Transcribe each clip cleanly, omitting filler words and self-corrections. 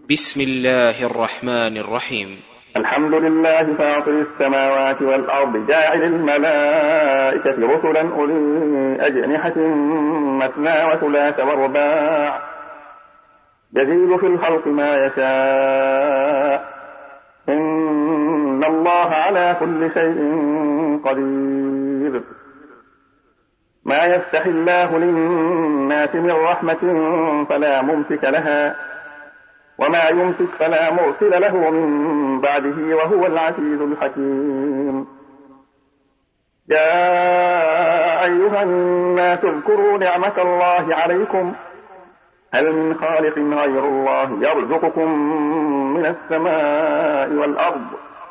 بسم الله الرحمن الرحيم. الحمد لله فاطر السماوات والأرض جاعل الملائكة رسلا أولي أجنحة مثنى وثلاث ورباع يزيد في الخلق ما يشاء إن الله على كل شيء قدير. ما يفتح الله للناس من رحمة فلا ممسك لها وما يمسك فلا مرسل له من بعده وهو العزيز الحكيم. يا أيها الناس اذكروا نعمة الله عليكم هل من خالق غير الله يرزقكم من السماء والأرض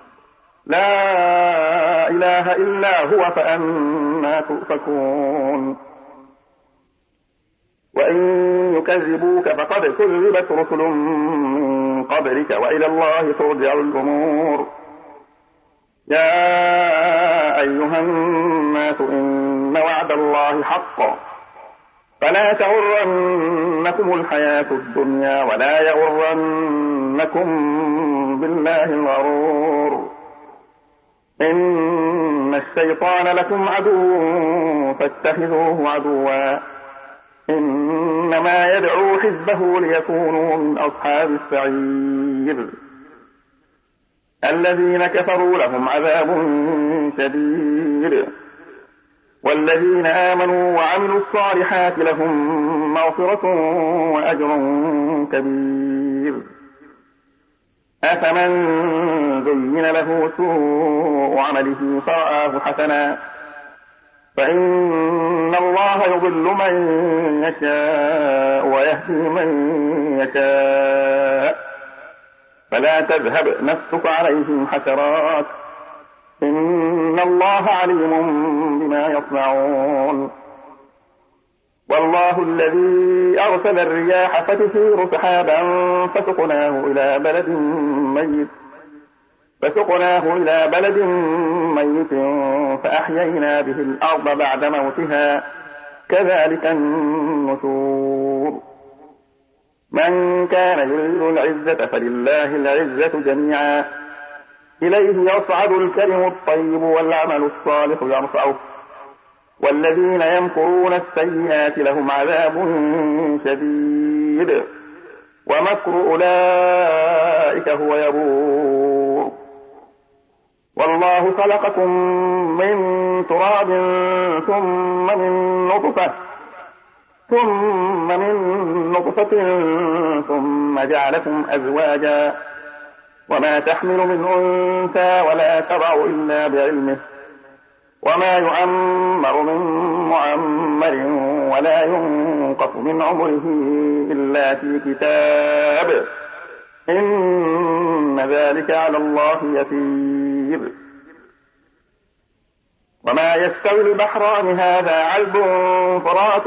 لا إله إلا هو فأنى تؤفكون. وإن يكذبوك فقد كذبت رسل من قبلك وإلى الله ترجع الأمور. يا أيها الناس إن وعد الله حق فلا تغرنكم الحياة الدنيا ولا يغرنكم بالله الغرور. إن الشيطان لكم عدو فاتخذوه عدوا إنما يدعو حزبه ليكونوا من أصحاب السعير. الذين كفروا لهم عذاب شديد والذين آمنوا وعملوا الصالحات لهم مغفرة وأجر كبير. أفمن زين له سوء عمله فرآه حسنا فإن الله يضل من يشاء ويهدي من يشاء فلا تذهب نفسك عليهم حسرات إن الله عليم بما يصنعون. والله الذي أرسل الرياح فتثير سحابا فسقناه إلى بلد ميت فأحيينا به الأرض بعد موتها كذلك النشور. من كان يريد العزة فلله العزة جميعا إليه يصعد الكلم الطيب والعمل الصالح يرفعه والذين يمكرون السيئات لهم عذاب شديد ومكر أولئك هو يبور. والله خلقكم من تراب ثم من نطفة ثم جعلكم أزواجا وما تحمل من أنثى ولا تضع إلا بعلمه وما يعمر من معمر ولا ينقص من عمره إلا في كتاب إن ذلك على الله يسير. وما يستوي البحران هذا عذب فرات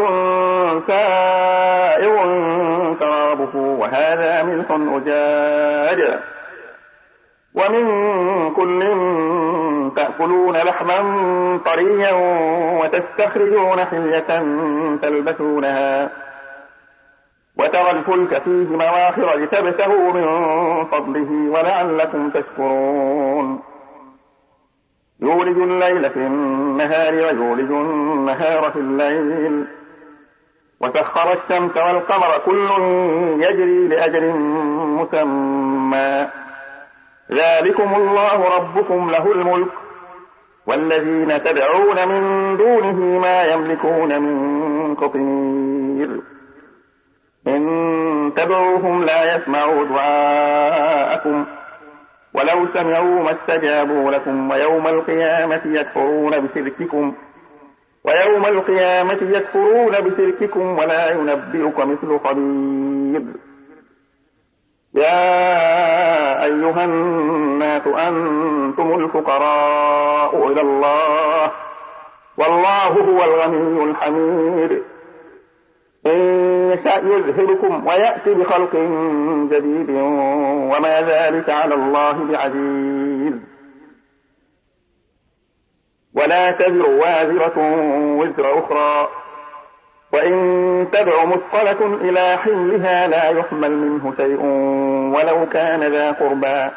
سائغ شرابه وهذا ملح أجاج ومن كل تأكلون لحما طريا وتستخرجون حلية تلبسونها وترى الفلك فيه مواخر لتبتغوا من فضله ولعلكم تشكرون. يولج الليل في النهار ويولج النهار في الليل وسخر الشمس والقمر كل يجري لأجل مسمى ذلكم الله ربكم له الملك والذين تدعون من دونه ما يملكون من قطمير. إن تدعوهم لا يسمعوا دعاءكم ولو سمعوا ما استجابوا لكم ويوم القيامة يكفرون بشرككم ولا ينبئك مثل خبير. يا أيها الناس أنتم الفقراء إلى الله والله هو الغني الحميد. إن يشاء يذهبكم ويأتي بخلق جديد وما ذلك على الله بعزيز. ولا تزر وازرة وزر أخرى وإن تدع مثقلة إلى حملها لا يحمل منه شيء ولو كان ذا قربى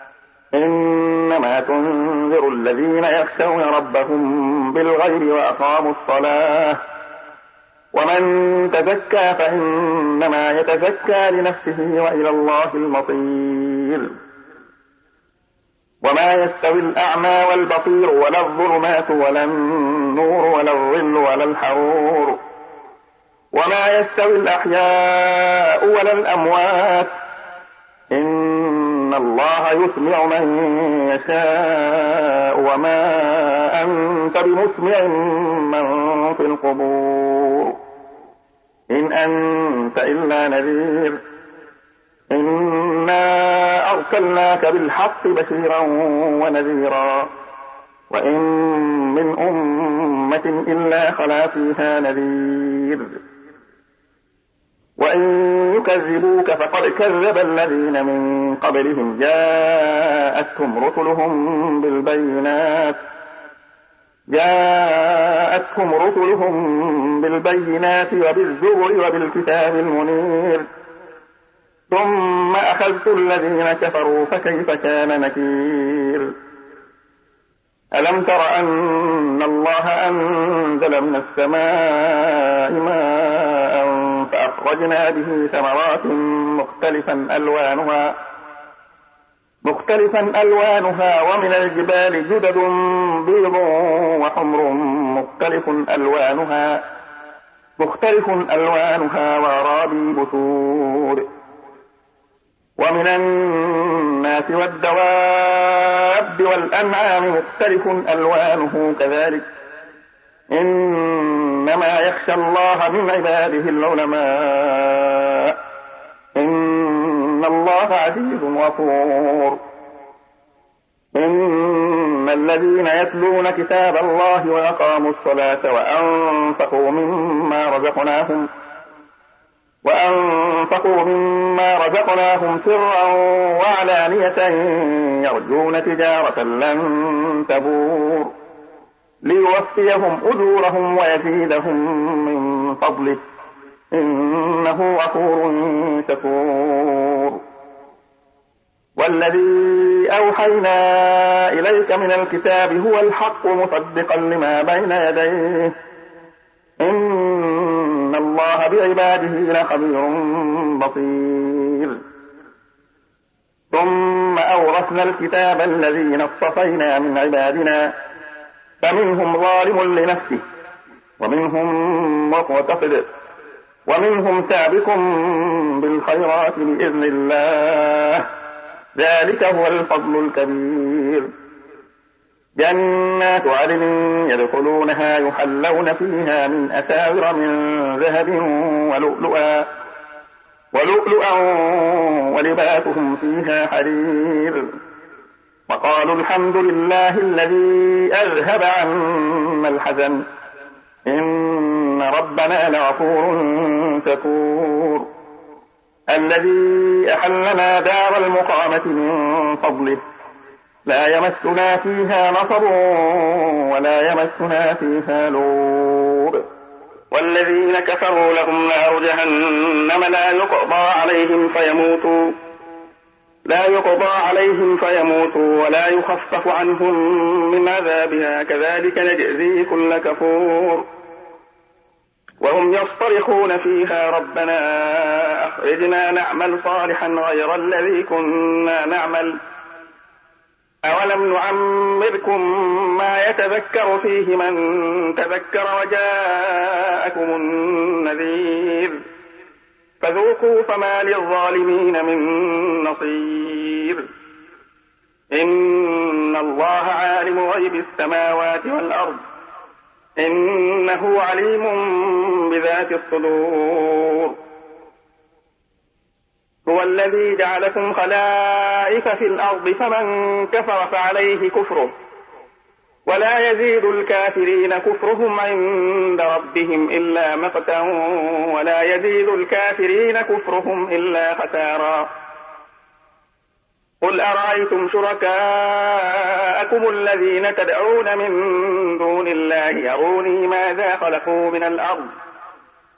إنما تنذر الذين يخشون ربهم بالغيب وأقاموا الصلاة ومن تزكى فإنما يتزكى لنفسه وإلى الله المصير وما يستوي الأعمى والبصير ولا الظلمات ولا النور ولا الظل ولا الحرور وما يستوي الأحياء ولا الأموات إن الله يسمع من يشاء وما أنت بمسمع من في القبور إن أنت إلا نذير إنا أرسلناك بالحق بشيرا ونذيرا وإن من أمة إلا خلا فيها نذير وإن يكذبوك فقد كذب الذين من قبلهم جاءتهم رسلهم بالبينات وبالزبر وبالكتاب المنير ثم أخذت الذين كفروا فكيف كان نكير ألم تر أن الله أنزل من السماء ماء فأخرجنا به ثمرات مختلفا ألوانها ومن الجبال جدد بيض وحمر مختلف ألوانها وغرابيب سود ومن الناس والدواب والأنعام مختلف ألوانه كذلك إنما يخشى الله من عباده العلماء إن الله عزيز غفور إن الذين يتلون كتاب الله وأقاموا الصلاة وأنفقوا مما رزقناهم سرا وعلانية يرجون تجارة لن تبور ليوفيهم أجورهم ويزيدهم من فضله إنه غفور شكور والذي أوحينا إليك من الكتاب هو الحق مصدقا لما بين يديه إن الله بعباده لخبير بصير ثم أورثنا الكتاب الذين اصطفينا من عبادنا فمنهم ظالم لنفسه ومنهم مقتصد ومنهم سابق بالخيرات بإذن الله ذلك هو الفضل الكبير جنات عدن يدخلونها يحلون فيها من أساور من ذهب ولؤلؤا ولباسهم فيها حرير وقالوا الحمد لله الذي أذهب عنا الحزن إن ربنا لغفور شكور الذي أحلنا دار المقامة من فضله لا يمسنا فيها نصب ولا يمسنا فيها لغوب والذين كفروا لهم نار جهنم لا يقضى عليهم فيموتوا ولا يخفف عنهم من عذابها كذلك نجزي كل كفور وهم يصطرخون فيها ربنا أخرجنا نعمل صالحا غير الذي كنا نعمل أولم نعمركم ما يتذكر فيه من تذكر وجاءكم النذير فذوقوا فما للظالمين من نصير إن الله عالم غيب السماوات والأرض إنه عليم بذات الصدور هو الذي جعلكم خلائف في الأرض فمن كفر فعليه كفره ولا يزيد الكافرين كفرهم عند ربهم إلا مقتا ولا يزيد الكافرين كفرهم إلا خسارا قل أرأيتم شركاءكم الذين تدعون من دون الله يروني ماذا خلقوا من الأرض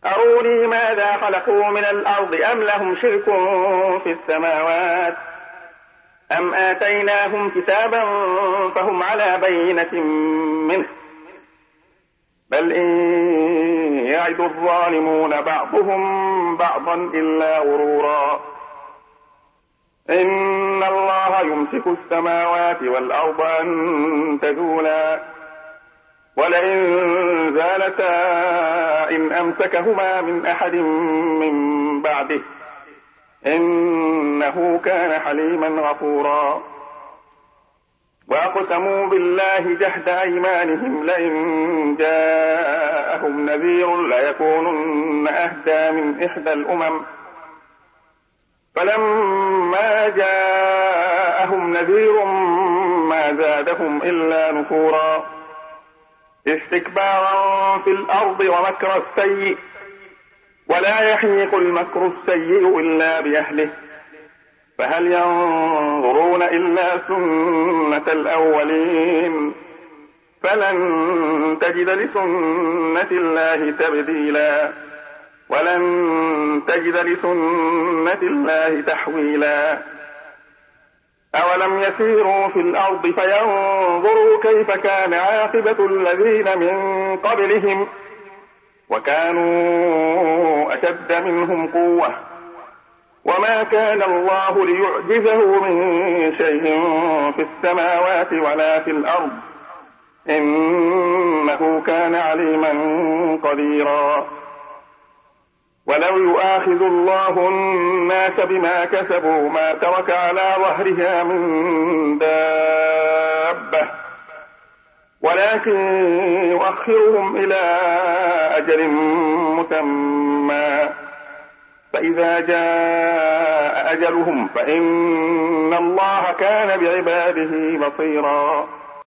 أروني ماذا خلقوا من الأرض أم لهم شرك في السماوات أم آتيناهم كتابا فهم على بينة منه بل إن يعد الظالمون بعضهم بعضا إلا غرورا إن الله يمسك السماوات والأرض أن تزولا ولئن زالتا إن أمسكهما من أحد من بعده إنه كان حليما غفورا وأقسموا بالله جهد أيمانهم لئن جاءهم نذير ليكونن أهدى من إحدى الأمم فلما جاءهم نذير ما زادهم إلا نفورا استكبارا في الأرض ومكر السيء ولا يحيق المكر السيء إلا بأهله فهل ينظرون إلا سنة الأولين فلن تجد لسنة الله تبديلا ولن تجد لسنة الله تحويلا أولم يسيروا في الأرض فينظروا كيف كان عاقبة الذين من قبلهم وكانوا أشد منهم قوة وما كان الله ليعجزه من شيء في السماوات ولا في الأرض إنه كان عليما قديرا ولو يؤاخذ الله الناس بما كسبوا ما ترك على ظهرها من دابة ولكن يؤخرهم إلى أجل مسمى فإذا جاء أجلهم فإن الله كان بعباده بصيرا